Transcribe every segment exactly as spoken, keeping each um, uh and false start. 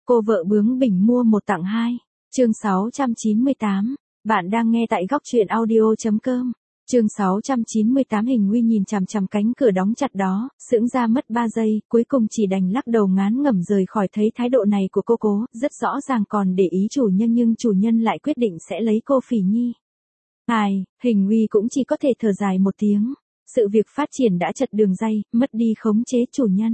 Cô vợ bướng bỉnh mua một tặng hai. Chương sáu trăm chín mươi tám. Bạn đang nghe tại góc truyện audio chấm com. Chương sáu trăm chín mươi tám. Hình Nguy nhìn chằm chằm cánh cửa đóng chặt đó, sững ra mất ba giây, cuối cùng chỉ đành lắc đầu ngán ngẩm rời khỏi. Thấy thái độ này của cô cố, rất rõ ràng còn để ý chủ nhân nhưng chủ nhân lại quyết định sẽ lấy cô Phỉ Nhi. Ai, Hình Nguy cũng chỉ có thể thở dài một tiếng. Sự việc phát triển đã chật đường ray, mất đi khống chế chủ nhân.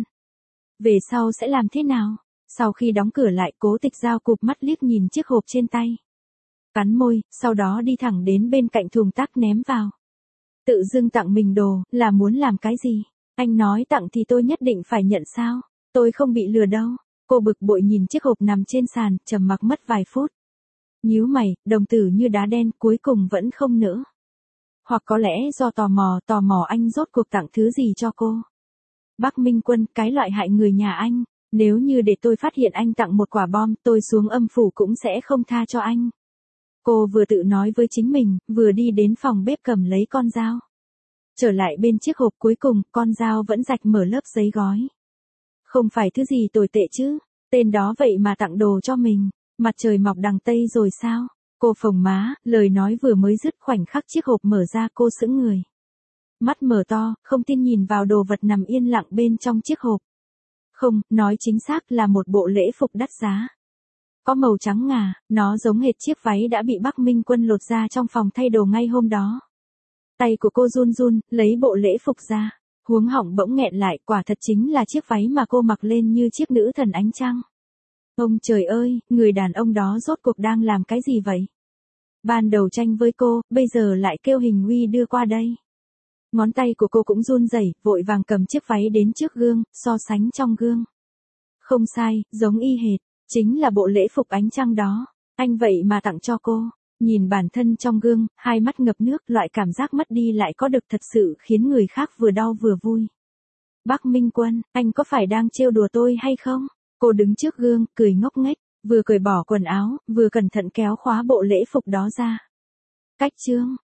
Về sau sẽ làm thế nào? Sau khi đóng cửa lại, Cố Tịch Giao cụp mắt liếc nhìn chiếc hộp trên tay. Cắn môi, sau đó đi thẳng đến bên cạnh thùng rác ném vào. Tự dưng tặng mình đồ, là muốn làm cái gì? Anh nói tặng thì tôi nhất định phải nhận sao? Tôi không bị lừa đâu. Cô bực bội nhìn chiếc hộp nằm trên sàn, trầm mặc mất vài phút. Nhíu mày, đồng tử như đá đen, cuối cùng vẫn không nỡ. Hoặc có lẽ do tò mò, tò mò anh rốt cuộc tặng thứ gì cho cô. Bắc Minh Quân, cái loại hại người nhà anh. Nếu như để tôi phát hiện anh tặng một quả bom, tôi xuống âm phủ cũng sẽ không tha cho anh. Cô vừa tự nói với chính mình, vừa đi đến phòng bếp cầm lấy con dao. Trở lại bên chiếc hộp, cuối cùng, con dao vẫn rạch mở lớp giấy gói. Không phải thứ gì tồi tệ chứ, tên đó vậy mà tặng đồ cho mình. Mặt trời mọc đằng Tây rồi sao? Cô phồng má, lời nói vừa mới dứt, khoảnh khắc chiếc hộp mở ra cô sững người. Mắt mở to, không tin nhìn vào đồ vật nằm yên lặng bên trong chiếc hộp. Không, nói chính xác là một bộ lễ phục đắt giá. Có màu trắng ngà, nó giống hệt chiếc váy đã bị Bắc Minh Quân lột ra trong phòng thay đồ ngay hôm đó. Tay của cô run run, lấy bộ lễ phục ra. Huống họng bỗng nghẹn lại, quả thật chính là chiếc váy mà cô mặc lên như chiếc nữ thần ánh trăng. Ông trời ơi, người đàn ông đó rốt cuộc đang làm cái gì vậy? Ban đầu tranh với cô, bây giờ lại kêu Hình Nguy đưa qua đây. Ngón tay của cô cũng run rẩy, vội vàng cầm chiếc váy đến trước gương, so sánh trong gương. Không sai, giống y hệt, chính là bộ lễ phục ánh trăng đó. Anh vậy mà tặng cho cô. Nhìn bản thân trong gương, hai mắt ngập nước, loại cảm giác mất đi lại có được thật sự khiến người khác vừa đau vừa vui. Bắc Minh Quân, anh có phải đang trêu đùa tôi hay không? Cô đứng trước gương, cười ngốc nghếch, vừa cởi bỏ quần áo, vừa cẩn thận kéo khóa bộ lễ phục đó ra. Cách chương,